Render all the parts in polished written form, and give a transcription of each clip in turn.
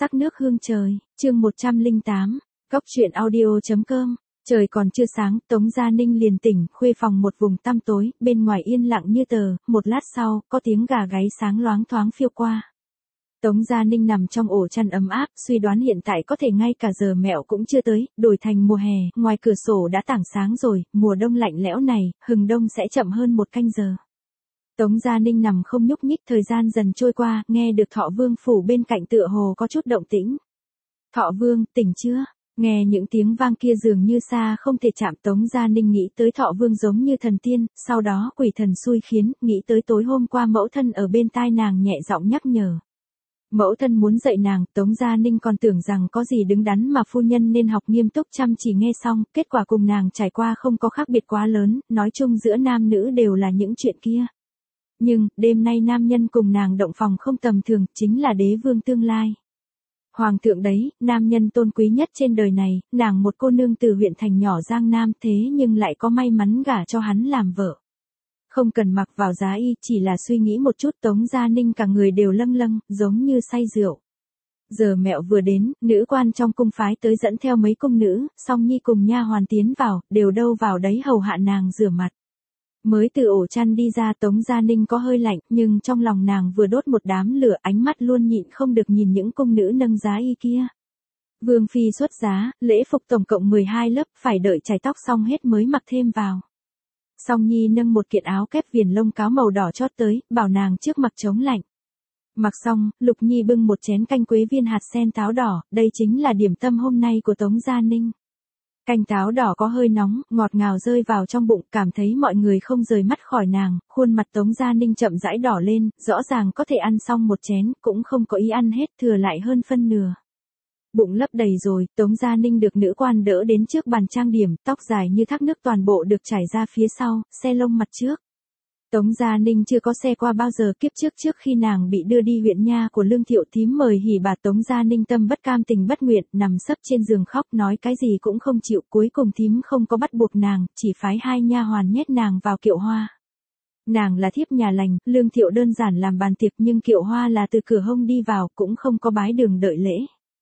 Sắc nước hương trời, chương 108, Cóc truyện audio.com. Trời còn chưa sáng, Tống Gia Ninh liền tỉnh, khuê phòng một vùng tăm tối, bên ngoài yên lặng như tờ, một lát sau, có tiếng gà gáy sáng loáng thoáng phiêu qua. Tống Gia Ninh nằm trong ổ chăn ấm áp, suy đoán hiện tại có thể ngay cả giờ mẹo cũng chưa tới, đổi thành mùa hè, ngoài cửa sổ đã tảng sáng rồi, mùa đông lạnh lẽo này, hừng đông sẽ chậm hơn một canh giờ. Tống Gia Ninh nằm không nhúc nhích, thời gian dần trôi qua, nghe được Thọ Vương phủ bên cạnh tựa hồ có chút động tĩnh. Thọ Vương, tỉnh chưa? Nghe những tiếng vang kia dường như xa không thể chạm, Tống Gia Ninh nghĩ tới Thọ Vương giống như thần tiên, sau đó quỷ thần xui khiến, nghĩ tới tối hôm qua mẫu thân ở bên tai nàng nhẹ giọng nhắc nhở. Mẫu thân muốn dạy nàng, Tống Gia Ninh còn tưởng rằng có gì đứng đắn mà phu nhân nên học nghiêm túc chăm chỉ nghe xong, kết quả cùng nàng trải qua không có khác biệt quá lớn, nói chung giữa nam nữ đều là những chuyện kia. Nhưng, đêm nay nam nhân cùng nàng động phòng không tầm thường, chính là đế vương tương lai. Hoàng thượng đấy, nam nhân tôn quý nhất trên đời này, nàng một cô nương từ huyện thành nhỏ Giang Nam thế nhưng lại có may mắn gả cho hắn làm vợ. Không cần mặc vào giá y, chỉ là suy nghĩ một chút, Tống Gia Ninh cả người đều lâng lâng, giống như say rượu. Giờ mẹo vừa đến, nữ quan trong cung phái tới dẫn theo mấy cung nữ, Song Nhi cùng nha hoàn tiến vào, đều đâu vào đấy hầu hạ nàng rửa mặt. Mới từ ổ chăn đi ra, Tống Gia Ninh có hơi lạnh, nhưng trong lòng nàng vừa đốt một đám lửa, ánh mắt luôn nhịn không được nhìn những cung nữ nâng giá y kia. Vương phi xuất giá, lễ phục tổng cộng 12 lớp, phải đợi chải tóc xong hết mới mặc thêm vào. Song Nhi nâng một kiện áo kép viền lông cáo màu đỏ chót tới, bảo nàng trước mặc chống lạnh. Mặc xong, Lục Nhi bưng một chén canh quế viên hạt sen táo đỏ, đây chính là điểm tâm hôm nay của Tống Gia Ninh. Canh táo đỏ có hơi nóng, ngọt ngào rơi vào trong bụng, cảm thấy mọi người không rời mắt khỏi nàng, khuôn mặt Tống Gia Ninh chậm rãi đỏ lên, rõ ràng có thể ăn xong một chén, cũng không có ý ăn hết, thừa lại hơn phân nửa. Bụng lấp đầy rồi, Tống Gia Ninh được nữ quan đỡ đến trước bàn trang điểm, tóc dài như thác nước toàn bộ được trải ra phía sau, xe lông mặt trước. Tống Gia Ninh chưa có xe qua bao giờ, kiếp trước khi nàng bị đưa đi huyện nha của Lương Thiệu Thím mời hỉ bà, Tống Gia Ninh tâm bất cam tình bất nguyện, nằm sấp trên giường khóc, nói cái gì cũng không chịu, cuối cùng thím không có bắt buộc nàng, chỉ phái 2 nha hoàn nhét nàng vào kiệu hoa. Nàng là thiếp nhà lành, Lương Thiệu đơn giản làm bàn tiệc, nhưng kiệu hoa là từ cửa hông đi vào, cũng không có bái đường đợi lễ.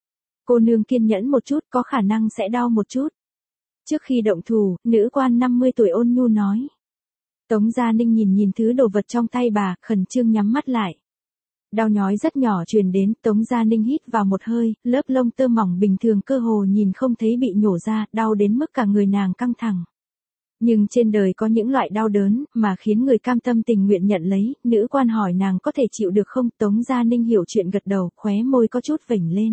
Cô nương kiên nhẫn một chút, có khả năng sẽ đau một chút. Trước khi động thủ, nữ quan 50 tuổi ôn nhu nói. Tống Gia Ninh nhìn thứ đồ vật trong tay bà, khẩn trương nhắm mắt lại. Đau nhói rất nhỏ truyền đến, Tống Gia Ninh hít vào một hơi, lớp lông tơ mỏng bình thường cơ hồ nhìn không thấy bị nhổ ra, đau đến mức cả người nàng căng thẳng. Nhưng trên đời có những loại đau đớn, mà khiến người cam tâm tình nguyện nhận lấy, nữ quan hỏi nàng có thể chịu được không, Tống Gia Ninh hiểu chuyện gật đầu, khóe môi có chút vểnh lên.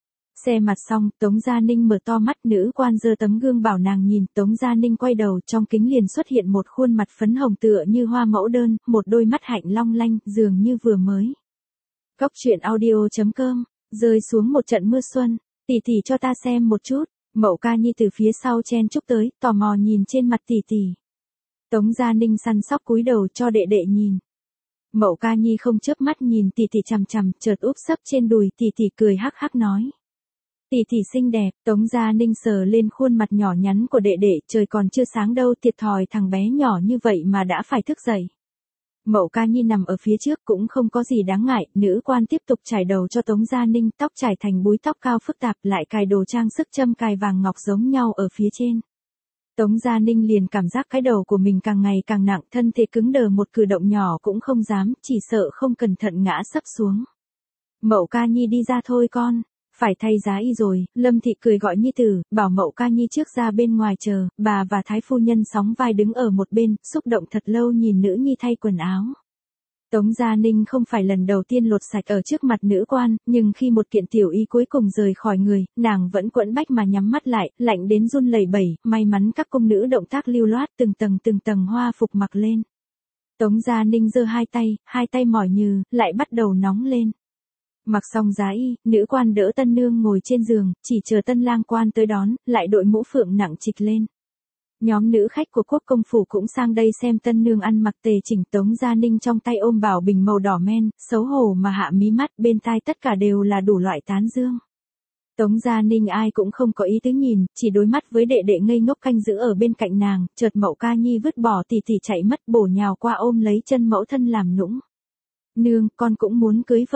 Xe mặt xong, Tống Gia Ninh mở to mắt, nữ quan giơ tấm gương bảo nàng nhìn, Tống Gia Ninh quay đầu, trong kính liền xuất hiện một khuôn mặt phấn hồng tựa như hoa mẫu đơn, một đôi mắt hạnh long lanh, dường như vừa mới. Cóc truyện audio.com, rơi xuống một trận mưa xuân, tỷ tỷ cho ta xem một chút, Mậu Ca Nhi từ phía sau chen chúc tới, tò mò nhìn trên mặt tỷ tỷ. Tống Gia Ninh săn sóc cúi đầu cho đệ đệ nhìn. Mậu Ca Nhi không chớp mắt nhìn tỷ tỷ chằm chằm, chợt úp sấp trên đùi, tỷ tỷ cười hắc hắc nói. Tỷ tỷ xinh đẹp, Tống Gia Ninh sờ lên khuôn mặt nhỏ nhắn của đệ đệ, trời còn chưa sáng đâu, thiệt thòi thằng bé nhỏ như vậy mà đã phải thức dậy. Mậu Ca Nhi nằm ở phía trước cũng không có gì đáng ngại, nữ quan tiếp tục trải đầu cho Tống Gia Ninh, tóc trải thành búi tóc cao phức tạp, lại cài đồ trang sức châm cài vàng ngọc giống nhau ở phía trên. Tống Gia Ninh liền cảm giác cái đầu của mình càng ngày càng nặng, thân thể cứng đờ, một cử động nhỏ cũng không dám, chỉ sợ không cẩn thận ngã sấp xuống. Mậu Ca Nhi đi ra thôi con. Phải thay giá y rồi, Lâm Thị cười gọi nhi tử, bảo Mậu Ca Nhi trước ra bên ngoài chờ, bà và Thái phu nhân sóng vai đứng ở một bên, xúc động thật lâu nhìn nữ nhi thay quần áo. Tống Gia Ninh không phải lần đầu tiên lột sạch ở trước mặt nữ quan, nhưng khi một kiện tiểu y cuối cùng rời khỏi người, nàng vẫn quẫn bách mà nhắm mắt lại, lạnh đến run lẩy bẩy, may mắn các cung nữ động tác lưu loát, từng tầng hoa phục mặc lên. Tống Gia Ninh giơ hai tay mỏi nhừ, lại bắt đầu nóng lên. Mặc xong giá y, nữ quan đỡ tân nương ngồi trên giường, chỉ chờ tân lang quan tới đón, lại đội mũ phượng nặng trịch lên. Nhóm nữ khách của quốc công phủ cũng sang đây xem tân nương ăn mặc tề chỉnh, Tống Gia Ninh trong tay ôm bảo bình màu đỏ men, xấu hổ mà hạ mí mắt, bên tai tất cả đều là đủ loại tán dương. Tống Gia Ninh ai cũng không có ý tứ nhìn, chỉ đối mắt với đệ đệ ngây ngốc canh giữ ở bên cạnh nàng, chợt Mậu Ca Nhi vứt bỏ tỷ tỷ chạy mất, bổ nhào qua ôm lấy chân mẫu thân làm nũng. Nương, con cũng muốn cưới vợ.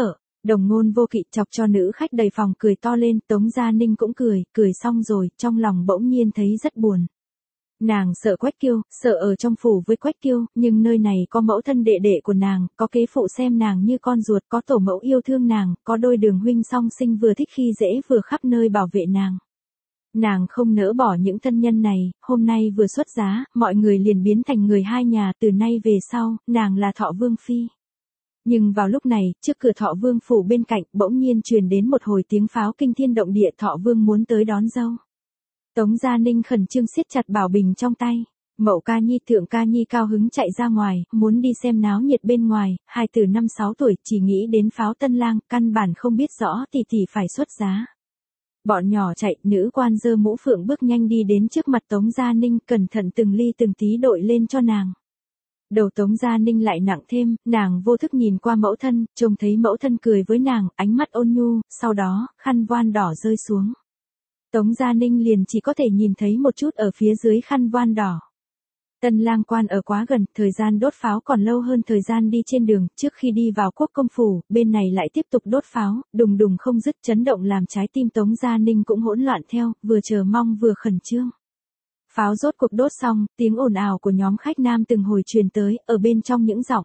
Đồng ngôn vô kỵ chọc cho nữ khách đầy phòng cười to lên, Tống Gia Ninh cũng cười xong rồi, trong lòng bỗng nhiên thấy rất buồn. Nàng sợ Quách Kiêu, sợ ở trong phủ với Quách Kiêu, nhưng nơi này có mẫu thân đệ đệ của nàng, có kế phụ xem nàng như con ruột, có tổ mẫu yêu thương nàng, có đôi đường huynh song sinh vừa thích khi dễ vừa khắp nơi bảo vệ nàng. Nàng không nỡ bỏ những thân nhân này, hôm nay vừa xuất giá, mọi người liền biến thành người hai nhà, từ nay về sau, nàng là Thọ Vương Phi. Nhưng vào lúc này, trước cửa Thọ Vương phủ bên cạnh, bỗng nhiên truyền đến một hồi tiếng pháo kinh thiên động địa, Thọ Vương muốn tới đón dâu. Tống Gia Ninh khẩn trương siết chặt bảo bình trong tay. Mậu Ca Nhi, Thượng Ca Nhi cao hứng chạy ra ngoài, muốn đi xem náo nhiệt bên ngoài, hai từ 5-6 tuổi, chỉ nghĩ đến pháo tân lang, căn bản không biết rõ tỷ phải xuất giá. Bọn nhỏ chạy, nữ quan giơ mũ phượng bước nhanh đi đến trước mặt Tống Gia Ninh, cẩn thận từng ly từng tí đội lên cho nàng. Đầu Tống Gia Ninh lại nặng thêm, nàng vô thức nhìn qua mẫu thân, trông thấy mẫu thân cười với nàng, ánh mắt ôn nhu, sau đó, khăn voan đỏ rơi xuống. Tống Gia Ninh liền chỉ có thể nhìn thấy một chút ở phía dưới khăn voan đỏ. Tân lang quan ở quá gần, thời gian đốt pháo còn lâu hơn thời gian đi trên đường, trước khi đi vào quốc công phủ, bên này lại tiếp tục đốt pháo, đùng đùng không dứt, chấn động làm trái tim Tống Gia Ninh cũng hỗn loạn theo, vừa chờ mong vừa khẩn trương. Pháo rốt cuộc đốt xong, tiếng ồn ào của nhóm khách nam từng hồi truyền tới, ở bên trong những giọng.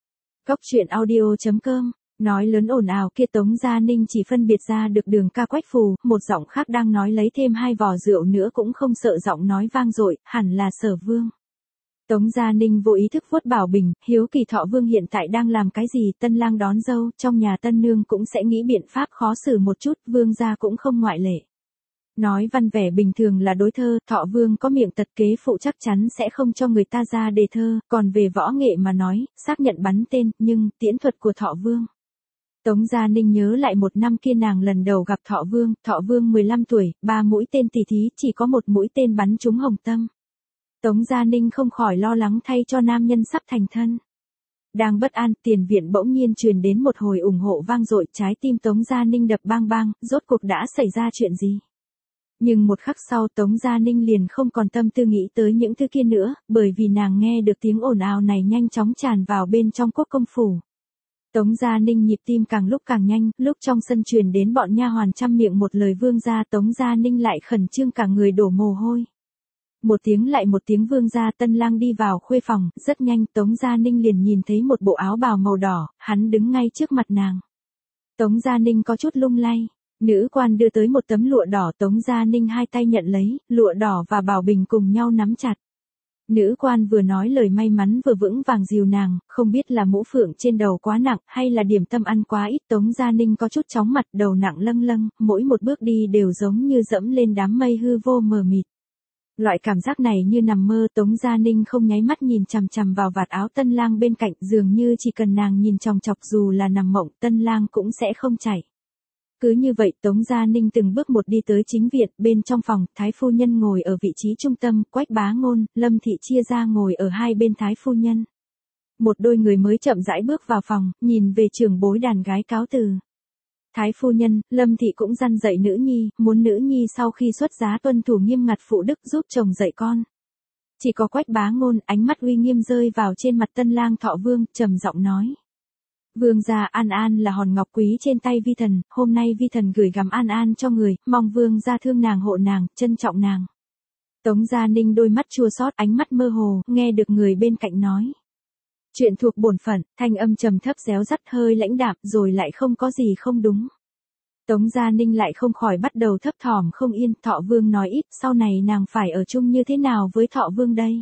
Coctruyện.audio.com Nói lớn ồn ào kia Tống Gia Ninh chỉ phân biệt ra được Đường Ca Quách Phù, một giọng khác đang nói lấy thêm 2 vò rượu nữa cũng không sợ giọng nói vang dội, hẳn là Sở Vương. Tống Gia Ninh vô ý thức vuốt bảo bình, hiếu kỳ Thọ Vương hiện tại đang làm cái gì, tân lang đón dâu, trong nhà tân nương cũng sẽ nghĩ biện pháp khó xử một chút, vương gia cũng không ngoại lệ. Nói văn vẻ bình thường là đối thơ, Thọ Vương có miệng tật, kế phụ chắc chắn sẽ không cho người ta ra đề thơ, còn về võ nghệ mà nói, xác nhận bắn tên, nhưng, tiễn thuật của Thọ Vương. Tống Gia Ninh nhớ lại một năm kia nàng lần đầu gặp Thọ Vương 15 tuổi, 3 mũi tên tỉ thí, chỉ có một mũi tên bắn trúng hồng tâm. Tống Gia Ninh không khỏi lo lắng thay cho nam nhân sắp thành thân. Đang bất an, tiền viện bỗng nhiên truyền đến một hồi ủng hộ vang dội, trái tim Tống Gia Ninh đập bang bang, rốt cuộc đã xảy ra chuyện gì? Nhưng một khắc sau Tống Gia Ninh liền không còn tâm tư nghĩ tới những thứ kia nữa, bởi vì nàng nghe được tiếng ồn ào này nhanh chóng tràn vào bên trong quốc công phủ. Tống Gia Ninh nhịp tim càng lúc càng nhanh, lúc trong sân truyền đến bọn nha hoàn trăm miệng một lời vương gia, Tống Gia Ninh lại khẩn trương cả người đổ mồ hôi. Một tiếng lại một tiếng vương gia, tân lang đi vào khuê phòng, rất nhanh Tống Gia Ninh liền nhìn thấy một bộ áo bào màu đỏ, hắn đứng ngay trước mặt nàng. Tống Gia Ninh có chút lung lay, nữ quan đưa tới một tấm lụa đỏ, Tống Gia Ninh hai tay nhận lấy, lụa đỏ và bảo bình cùng nhau nắm chặt. Nữ quan vừa nói lời may mắn vừa vững vàng dìu nàng, không biết là mũ phượng trên đầu quá nặng hay là điểm tâm ăn quá ít, Tống Gia Ninh có chút chóng mặt, đầu nặng lâng lâng, mỗi một bước đi đều giống như dẫm lên đám mây hư vô mờ mịt. Loại cảm giác này như nằm mơ, Tống Gia Ninh không nháy mắt nhìn chằm chằm vào vạt áo tân lang bên cạnh, dường như chỉ cần nàng nhìn chòng chọc dù là nằm mộng, tân lang cũng sẽ không chảy. Cứ như vậy Tống Gia Ninh từng bước một đi tới chính viện, bên trong phòng, Thái Phu Nhân ngồi ở vị trí trung tâm, Quách Bá Ngôn, Lâm Thị chia ra ngồi ở hai bên Thái Phu Nhân. Một đôi người mới chậm rãi bước vào phòng, nhìn về trưởng bối đàn gái cáo từ. Thái Phu Nhân, Lâm Thị cũng răn dạy nữ nhi, muốn nữ nhi sau khi xuất giá tuân thủ nghiêm ngặt phụ đức giúp chồng dạy con. Chỉ có Quách Bá Ngôn, ánh mắt uy nghiêm rơi vào trên mặt tân lang Thọ Vương, trầm giọng nói. Vương gia, An An là hòn ngọc quý trên tay vi thần, hôm nay vi thần gửi gắm An An cho người, mong vương gia thương nàng hộ nàng, trân trọng nàng. Tống Gia Ninh đôi mắt chua xót, ánh mắt mơ hồ, nghe được người bên cạnh nói. Chuyện thuộc bổn phận, thanh âm trầm thấp réo rắt hơi lãnh đạm, rồi lại không có gì không đúng. Tống Gia Ninh lại không khỏi bắt đầu thấp thỏm không yên, Thọ Vương nói ít, sau này nàng phải ở chung như thế nào với Thọ Vương đây?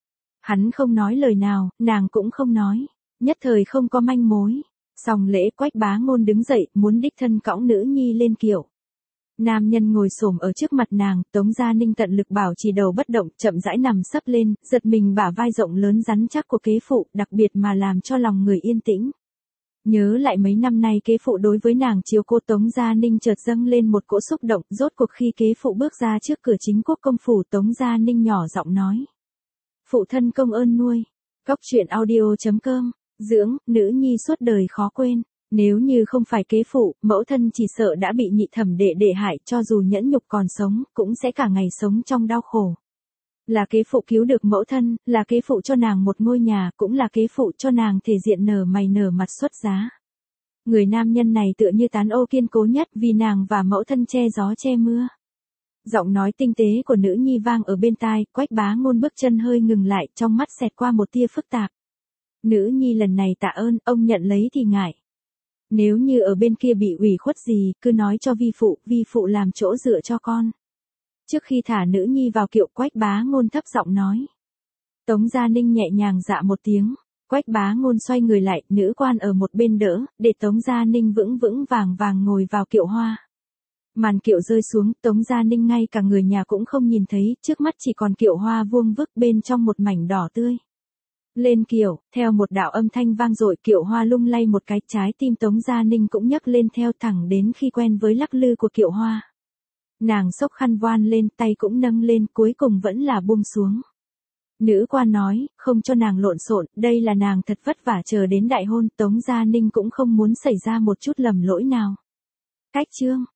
Hắn không nói lời nào, nàng cũng không nói. Nhất thời không có manh mối. Xong lễ Quách Bá Ngôn đứng dậy, muốn đích thân cõng nữ nhi lên kiệu. Nam nhân ngồi xổm ở trước mặt nàng, Tống Gia Ninh tận lực bảo trì đầu bất động, chậm rãi nằm sấp lên, giật mình bả vai rộng lớn rắn chắc của kế phụ, đặc biệt mà làm cho lòng người yên tĩnh. Nhớ lại mấy năm nay kế phụ đối với nàng chiếu cố, Tống Gia Ninh chợt dâng lên một cỗ xúc động, rốt cuộc khi kế phụ bước ra trước cửa chính quốc công phủ, Tống Gia Ninh nhỏ giọng nói. Phụ thân công ơn nuôi. Coctruyện.audio.com Dưỡng, nữ nhi suốt đời khó quên. Nếu như không phải kế phụ, mẫu thân chỉ sợ đã bị nhị thẩm đệ hại, cho dù nhẫn nhục còn sống, cũng sẽ cả ngày sống trong đau khổ. Là kế phụ cứu được mẫu thân, là kế phụ cho nàng một ngôi nhà, cũng là kế phụ cho nàng thể diện nở mày nở mặt xuất giá. Người nam nhân này tựa như tán ô kiên cố nhất vì nàng và mẫu thân che gió che mưa. Giọng nói tinh tế của nữ nhi vang ở bên tai, Quách Bá Ngôn bước chân hơi ngừng lại, trong mắt xẹt qua một tia phức tạp. Nữ nhi lần này tạ ơn, ông nhận lấy thì ngại. Nếu như ở bên kia bị ủy khuất gì, cứ nói cho vi phụ làm chỗ dựa cho con. Trước khi thả nữ nhi vào kiệu, Quách Bá Ngôn thấp giọng nói. Tống Gia Ninh nhẹ nhàng dạ một tiếng. Quách Bá Ngôn xoay người lại, nữ quan ở một bên đỡ, để Tống Gia Ninh vững vững vàng vàng ngồi vào kiệu hoa. Màn kiệu rơi xuống, Tống Gia Ninh ngay cả người nhà cũng không nhìn thấy, trước mắt chỉ còn kiệu hoa vuông vức bên trong một mảnh đỏ tươi. Lên kiệu, theo một đạo âm thanh vang dội, kiệu hoa lung lay một cái, trái tim Tống Gia Ninh cũng nhấc lên theo, thẳng đến khi quen với lắc lư của kiệu hoa. Nàng xốc khăn voan lên, tay cũng nâng lên, cuối cùng vẫn là buông xuống. Nữ quan nói, không cho nàng lộn xộn, đây là nàng thật vất vả chờ đến đại hôn, Tống Gia Ninh cũng không muốn xảy ra một chút lầm lỗi nào. Cách chương